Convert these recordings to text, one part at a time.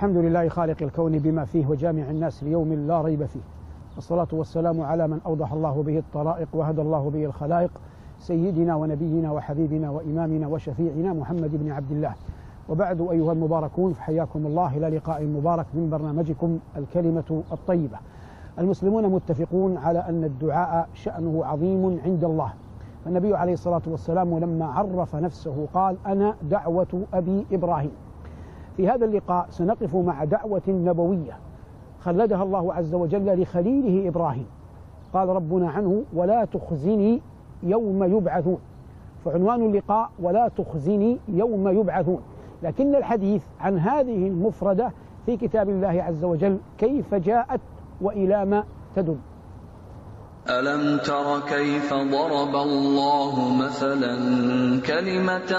الحمد لله خالق الكون بما فيه وجامع الناس ليوم لا ريب فيه، والصلاة والسلام على من أوضح الله به الطرائق وهدى الله به الخلائق، سيدنا ونبينا وحبيبنا وإمامنا وشفيعنا محمد بن عبد الله. وبعد أيها المباركون، فحياكم الله إلى لقاء مبارك من برنامجكم الكلمة الطيبة. المسلمون متفقون على أن الدعاء شأنه عظيم عند الله، فالنبي عليه الصلاة والسلام لما عرف نفسه قال: أنا دعوة أبي إبراهيم. في هذا اللقاء سنقف مع دعوة نبوية خلدها الله عز وجل لخليله إبراهيم. قال ربنا عنه: ولا تخزني يوم يبعثون. فعنوان اللقاء: ولا تخزني يوم يبعثون. لكن الحديث عن هذه المفردة في كتاب الله عز وجل كيف جاءت وإلى ما تدل. ألم تر كيف ضرب الله مثلا كلمة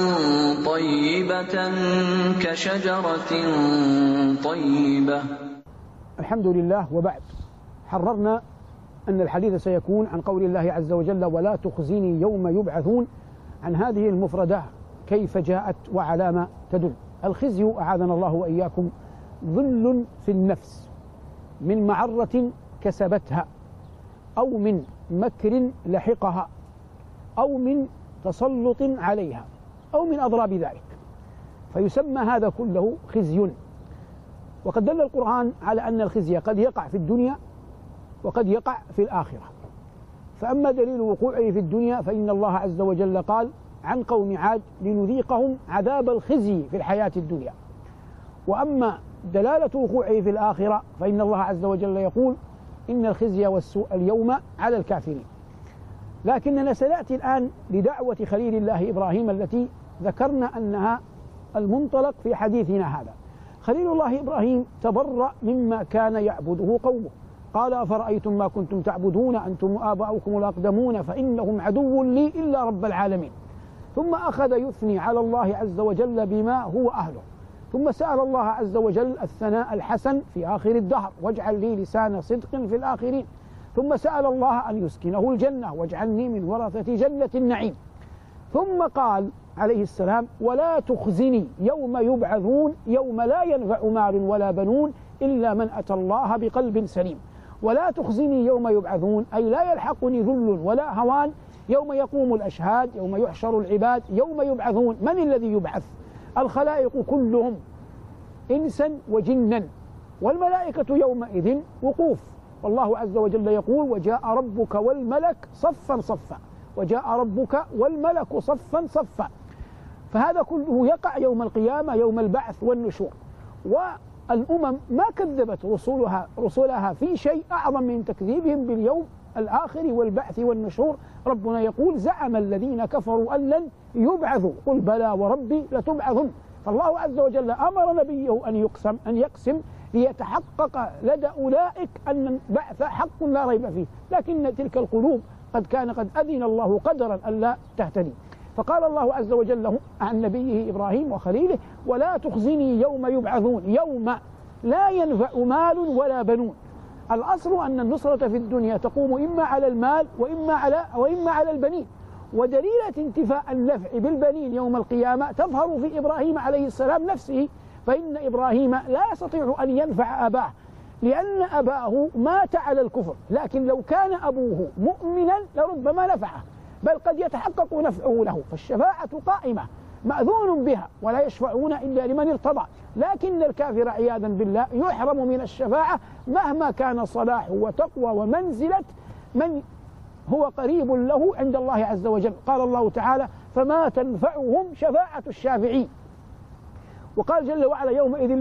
طيبة كشجرة طيبة. الحمد لله. وبعد، حررنا أن الحديث سيكون عن قول الله عز وجل: ولا تخزني يوم يبعثون، عن هذه المفردة كيف جاءت وعلى ما تدل. الخزي أعاذنا الله وإياكم ظل في النفس من معرة كسبتها، أو من مكر لحقها، أو من تسلط عليها، أو من أضراب ذلك، فيسمى هذا كله خزي. وقد دل القرآن على أن الخزي قد يقع في الدنيا وقد يقع في الآخرة. فأما دليل وقوعه في الدنيا فإن الله عز وجل قال عن قوم عاد: لنذيقهم عذاب الخزي في الحياة الدنيا. وأما دلالة وقوعه في الآخرة فإن الله عز وجل يقول: إن الخزي والسوء اليوم على الكافرين. لكننا سنأتي الآن لدعوة خليل الله إبراهيم التي ذكرنا أنها المنطلق في حديثنا هذا. خليل الله إبراهيم تبرأ مما كان يعبده قومه. قال: أفرأيتم ما كنتم تعبدون أنتم وآباؤكم الأقدمون فإنهم عدو لي إلا رب العالمين. ثم أخذ يثني على الله عز وجل بما هو أهله، ثم سأل الله عز وجل الثناء الحسن في آخر الدهر: واجعل لي لسان صدق في الآخرين. ثم سأل الله أن يسكنه الجنة: واجعلني من ورثة جنة النعيم. ثم قال عليه السلام: ولا تخزني يوم يبعثون يوم لا ينفع مال ولا بنون إلا من أتى الله بقلب سليم. ولا تخزني يوم يبعثون أي لا يلحقني ذل ولا هوان يوم يقوم الأشهاد، يوم يحشر العباد، يوم يبعثون. من الذي يبعث؟ الخلائق كلهم إنسا وجنا، والملائكة يومئذ وقوف. والله عز وجل يقول: وجاء ربك والملك صفا صفا. وجاء ربك والملك صفا صفا. فهذا كله يقع يوم القيامة، يوم البعث والنشور. والأمم ما كذبت رسلها في شيء أعظم من تكذيبهم باليوم الآخر والبعث والنشور. ربنا يقول: زعم الذين كفروا أن لن يبعثوا، قل بلى وربي لتبعثن. فالله عز وجل أمر نبيه أن يقسم ليتحقق لدى أولئك أن البعث حق لا ريب فيه، لكن تلك القلوب قد أذن الله قدرا ألا تهتدي. فقال الله عز وجل عن نبيه إبراهيم وخليله: ولا تخزني يوم يبعثون يوم لا ينفع مال ولا بنون. الأصل أن النصرة في الدنيا تقوم إما على المال وإما على البنين. ودليلة انتفاء النفع بالبنين يوم القيامة تظهر في إبراهيم عليه السلام نفسه، فإن إبراهيم لا يستطيع أن ينفع أباه لأن أباه مات على الكفر، لكن لو كان أبوه مؤمنا لربما نفعه، بل قد يتحقق نفعه له. فالشفاعة قائمة مأذون بها، ولا يشفعون إلا لمن ارتضى. لكن الكافر عياذا بالله يحرم من الشفاعة مهما كان صلاحه وتقوى ومنزلة من هو قريب له عند الله عز وجل. قال الله تعالى: فما تنفعهم شفاعة الشافعين. وقال جل وعلا: يومئذ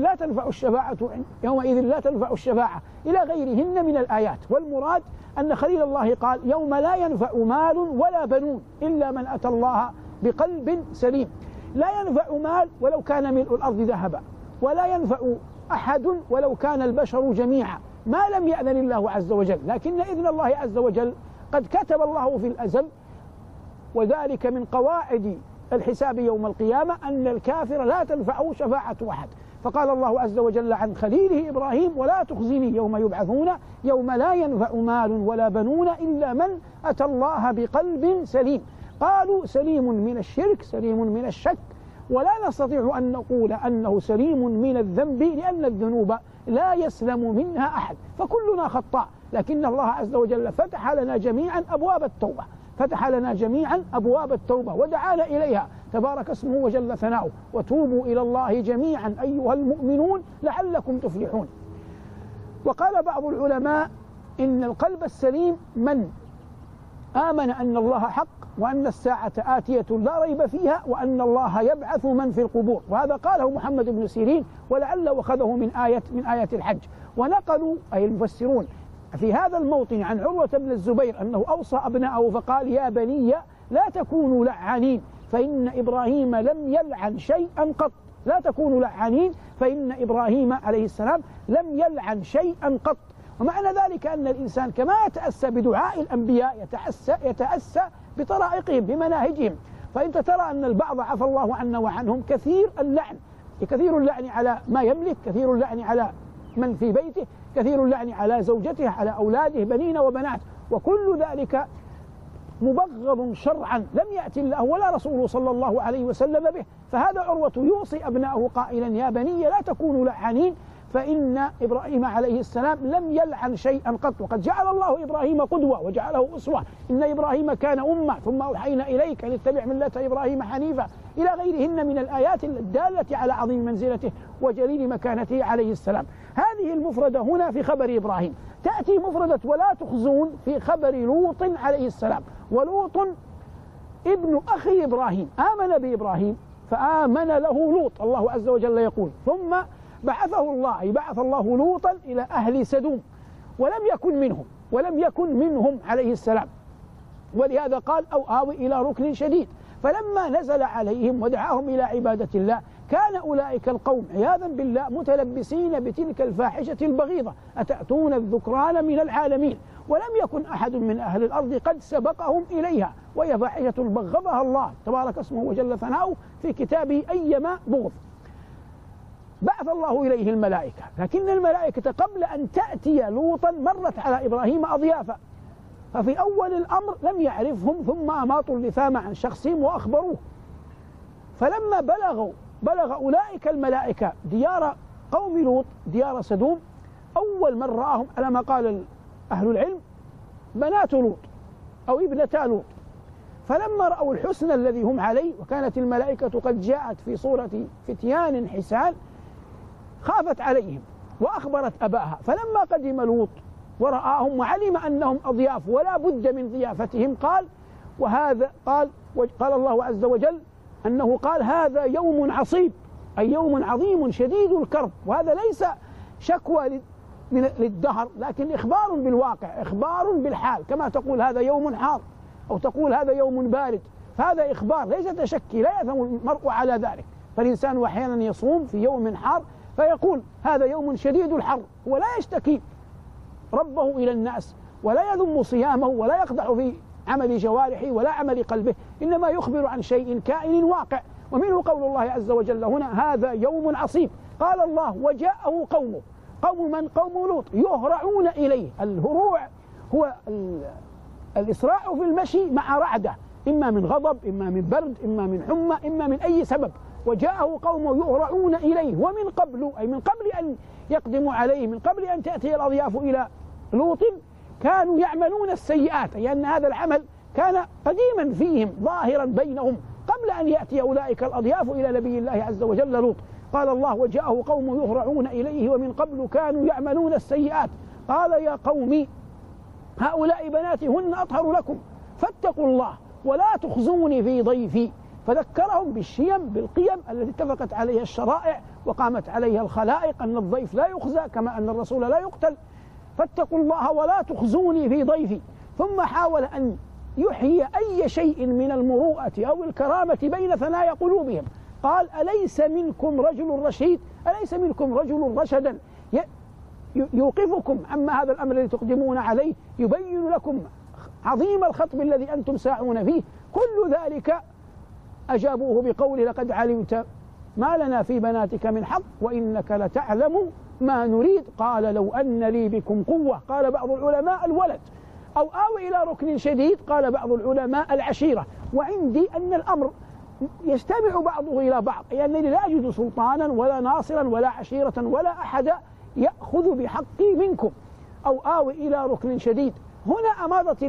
لا تنفع الشفاعة إلى غيرهن من الآيات. والمراد أن خليل الله قال: يوم لا ينفع مال ولا بنون إلا من أتى الله بقلب سليم. لا ينفع مال ولو كان ملء الأرض ذهبا، ولا ينفع أحد ولو كان البشر جميعا، ما لم يأذن الله عز وجل. لكن إذن الله عز وجل قد كتب الله في الأزل، وذلك من قواعد الحساب يوم القيامة أن الكافر لا تنفعه شفاعة أحد. فقال الله عز وجل عن خليله إبراهيم: ولا تخزني يوم يبعثون يوم لا ينفع مال ولا بنون إلا من أتى الله بقلب سليم. قالوا: سليم من الشرك، سليم من الشك، ولا نستطيع أن نقول أنه سليم من الذنب، لأن الذنوب لا يسلم منها أحد، فكلنا خطاء، لكن الله عز وجل فتح لنا جميعا أبواب التوبة، فتح لنا جميعا أبواب التوبة ودعانا إليها تبارك اسمه وجل ثناؤه: وتوبوا إلى الله جميعا أيها المؤمنون لعلكم تفلحون. وقال بعض العلماء إن القلب السليم من آمن أن الله حق، وأن الساعة آتية لا ريب فيها، وأن الله يبعث من في القبور. وهذا قاله محمد بن سيرين، ولعله أخذه من آية الحج. ونقلوا أي المفسرون في هذا الموطن عن عروة بن الزبير أنه أوصى أبناءه فقال: يا بني لا تكونوا لعانين فإن إبراهيم لم يلعن شيئا قط. لا تكونوا لعانين فإن إبراهيم عليه السلام لم يلعن شيئا قط. ومعنى ذلك أن الإنسان كما يتأسى بدعاء الأنبياء يتأسى بطرائقهم بمناهجهم. فأنت ترى أن البعض عفى الله عنا وعنهم كثير اللعن على ما يملك، كثير اللعن على من في بيته، كثير اللعن على زوجته، على أولاده بنين وبنات، وكل ذلك مبغض شرعا لم يأتي الله ولا رسوله صلى الله عليه وسلم به. فهذا عروة يوصي أبناءه قائلا: يا بني لا تكونوا لعانين فإن إبراهيم عليه السلام لم يلعن شيئا قط، وقد جعل الله إبراهيم قدوة وجعله أسوة. إن إبراهيم كان أمة ثم أوحينا إليك أن اتبع ملة إبراهيم حنيفا، إلى غيرهن من الآيات الدالة على عظيم منزلته وجليل مكانته عليه السلام. هذه المفردة هنا في خبر إبراهيم. تأتي مفردة ولا تخزون في خبر لوط عليه السلام. ولوط ابن أخي إبراهيم آمن بإبراهيم فآمن له لوط. الله عز وجل يقول: ثم بعث الله لوطا إلى أهل سدوم ولم يكن منهم عليه السلام، ولهذا قال: أو آوي إلى ركن شديد. فلما نزل عليهم ودعاهم إلى عبادة الله كان أولئك القوم عياذا بالله متلبسين بتلك الفاحشة البغيضة: أتأتون الذكران من العالمين. ولم يكن أحد من أهل الأرض قد سبقهم إليها، وهي فاحشة بغضها الله تبارك اسمه وجل ثناؤه في كتابه أيما بغض. بعث الله إليه الملائكة، لكن الملائكة قبل أن تأتي لوطا مرت على إبراهيم أضيافا، ففي أول الأمر لم يعرفهم، ثم أماطوا اللثام عن شخصهم وأخبروه. فلما بلغ أولئك الملائكة ديار قوم لوط ديار سدوم، أول من رآهم على ما قال أهل العلم بنات لوط أو ابنتا لوط. فلما رأوا الحسن الذي هم عليه، وكانت الملائكة قد جاءت في صورة فتيان حسان، خافت عليهم وأخبرت أباها. فلما قدم لوط ورآهم وعلم أنهم أضياف ولا بد من ضيافتهم قال الله عز وجل أنه قال: هذا يوم عصيب، أي يوم عظيم شديد الكرب. وهذا ليس شكوى للدهر، لكن إخبار بالواقع، إخبار بالحال، كما تقول هذا يوم حار أو تقول هذا يوم بارد، فهذا إخبار ليس تشكي، لا يأثم المرء على ذلك. فالإنسان أحيانا يصوم في يوم حار فيقول هذا يوم شديد الحر، ولا يشتكي ربه إلى الناس، ولا يذم صيامه، ولا يقدح في عمل جوارحه ولا عمل قلبه، إنما يخبر عن شيء كائن واقع. ومنه قول الله عز وجل هنا: هذا يوم عصيب. قال الله: وجاءه قومه. قوم من؟ قوم لوط، يهرعون إليه. الهروع هو الإسراع في المشي مع رعدة، إما من غضب، إما من برد، إما من حمى، إما من أي سبب. وجاءه قومه يهرعون إليه، ومن قبل، أي من قبل أن يقدموا عليه، من قبل أن تأتي الأضياف إلى لوط، كانوا يعملون السيئات، أي أن هذا العمل كان قديما فيهم ظاهرا بينهم قبل أن يأتي أولئك الأضياف إلى نبي الله عز وجل لوط. قال الله: وجاءه قوم يهرعون إليه ومن قبل كانوا يعملون السيئات. قال: يا قوم هؤلاء بناتي هن أطهر لكم فاتقوا الله ولا تخزوني في ضيفي. فذكرهم بالقيم التي اتفقت عليها الشرائع وقامت عليها الخلائق، أن الضيف لا يخزى كما أن الرسول لا يقتل. فاتقوا الله ولا تخزوني في ضيفي. ثم حاول أن يحيي أي شيء من المروءة أو الكرامة بين ثنايا قلوبهم. قال: أليس منكم رجل رشيد؟ أليس منكم رجل رشدا يوقفكم عما هذا الأمر الذي تقدمون عليه، يبين لكم عظيم الخطب الذي أنتم ساعون فيه؟ كل ذلك أجابوه بقول: لقد علمت ما لنا في بناتك من حق وإنك لتعلم ما نريد. قال: لو أن لي بكم قوة. قال بعض العلماء الولد، أو آوي إلى ركن شديد. قال بعض العلماء العشيرة. وعندي أن الأمر يستمع بعضه إلى بعض، لأنني لا أجد سلطانا ولا ناصرا ولا عشيرة ولا أحد يأخذ بحقي منكم، أو آوي إلى ركن شديد. هنا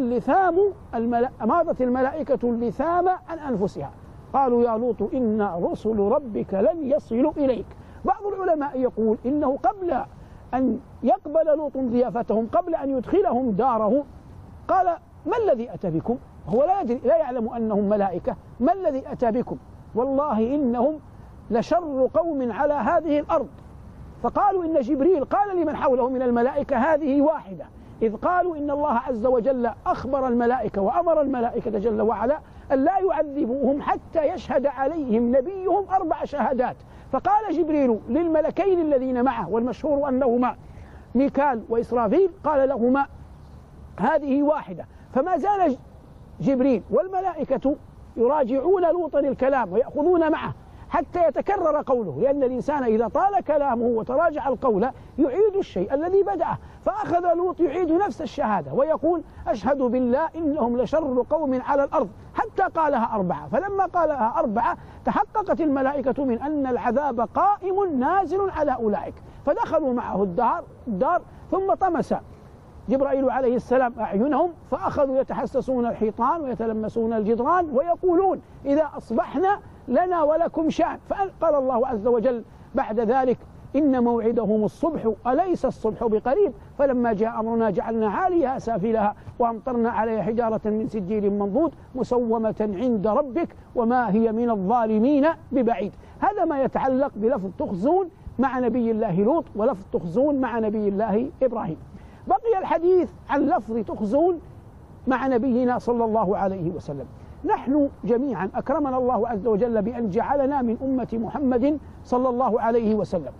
أماضت الملائكة اللثام عن أنفسها، قالوا يا لوط إن رسل ربك لن يصلوا إليك. بعض العلماء يقول إنه قبل أن يقبل لوط ضيافتهم، قبل أن يدخلهم داره، قال ما الذي أتى بكم؟ هو لا يعلم أنهم ملائكة. ما الذي أتى بكم؟ والله إنهم لشر قوم على هذه الأرض. فقالوا إن جبريل قال لمن حوله من الملائكة هذه واحدة، إذ قالوا إن الله عز وجل أخبر الملائكة وأمر الملائكة جل وعلا أن لا يعذبوهم حتى يشهد عليهم نبيهم 4 شهادات. فقال جبريل للملكين الذين معه، والمشهور أنهما ميكال وإسرافيل، قال لهما هذه واحدة. فما زال جبريل والملائكة يراجعون لوطا الكلام ويأخذون معه حتى يتكرر قوله، لأن الإنسان إذا طال كلامه وتراجع القول يعيد الشيء الذي بدأه. فأخذ لوط يعيد نفس الشهادة ويقول أشهد بالله إنهم لشر قوم على الأرض، حتى قالها 4. فلما قالها 4 تحققت الملائكة من أن العذاب قائم نازل على أولئك، فدخلوا معه الدار ثم طمس جبرائيل عليه السلام أعينهم، فأخذوا يتحسسون الحيطان ويتلمسون الجدران ويقولون إذا أصبحنا لنا ولكم شأن. فقال الله عز وجل بعد ذلك إن موعدهم الصبح أليس الصبح بقريب؟ فلما جاء أمرنا جعلنا عاليها سافلها وأمطرنا عليها حجارة من سجيل منضود مسومة عند ربك وما هي من الظالمين ببعيد. هذا ما يتعلق بلفظ تخزون مع نبي الله لوط ولفظ تخزون مع نبي الله إبراهيم. بقي الحديث عن لفظ تخزون مع نبينا صلى الله عليه وسلم. نحن جميعا أكرمنا الله عز وجل بأن جعلنا من أمة محمد صلى الله عليه وسلم،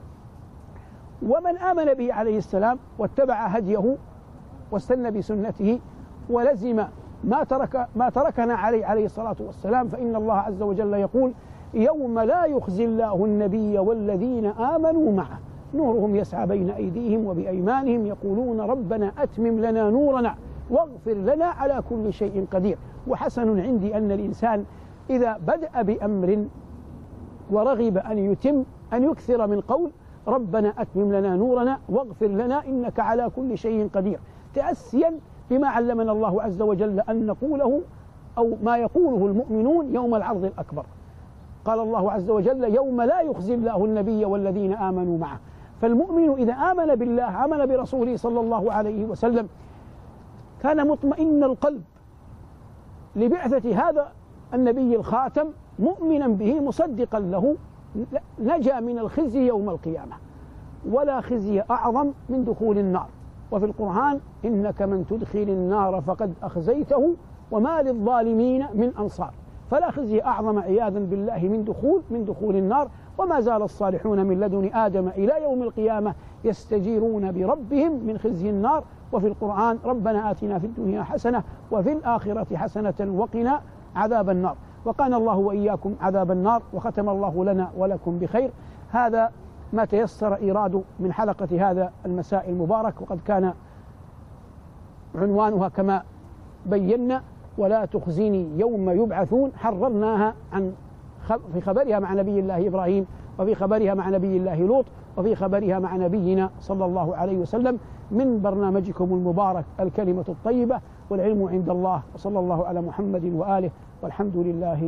ومن آمن به عليه السلام واتبع هديه واستنى بسنته ولزم ما تركنا عليه الصلاة والسلام، فإن الله عز وجل يقول يوم لا يخزي الله النبي والذين آمنوا معه نورهم يسعى بين أيديهم وبأيمانهم يقولون ربنا أتمم لنا نورنا واغفر لنا على كل شيء قدير. وحسن عندي أن الإنسان إذا بدأ بأمر ورغب أن يكثر من قول ربنا أتمم لنا نورنا واغفر لنا إنك على كل شيء قدير، تأسيا بما علمنا الله عز وجل أن نقوله أو ما يقوله المؤمنون يوم العرض الأكبر. قال الله عز وجل يوم لا يخزي الله النبي والذين آمنوا معه. فالمؤمن إذا آمن بالله آمن برسوله صلى الله عليه وسلم كان مطمئن القلب لبعثة هذا النبي الخاتم، مؤمنا به مصدقا له، نجا من الخزي يوم القيامة. ولا خزي أعظم من دخول النار. وفي القرآن إنك من تدخل النار فقد أخزيته وما للظالمين من أنصار. فلا خزي أعظم عياذا بالله من دخول النار. وما زال الصالحون من لدن آدم إلى يوم القيامة يستجيرون بربهم من خزي النار. وفي القرآن ربنا آتنا في الدنيا حسنة وفي الآخرة حسنة وقنا عذاب النار. وقانا الله وإياكم عذاب النار، وختم الله لنا ولكم بخير. هذا ما تيسر إيراد من حلقة هذا المساء المبارك، وقد كان عنوانها كما بينا ولا تخزني يوم يبعثون. حررناها في خبرها مع نبي الله إبراهيم، وفي خبرها مع نبي الله لوط، وفي خبرها مع نبينا صلى الله عليه وسلم، من برنامجكم المبارك الكلمة الطيبة، والعلم عند الله. وصلى الله على محمد وآله، والحمد لله.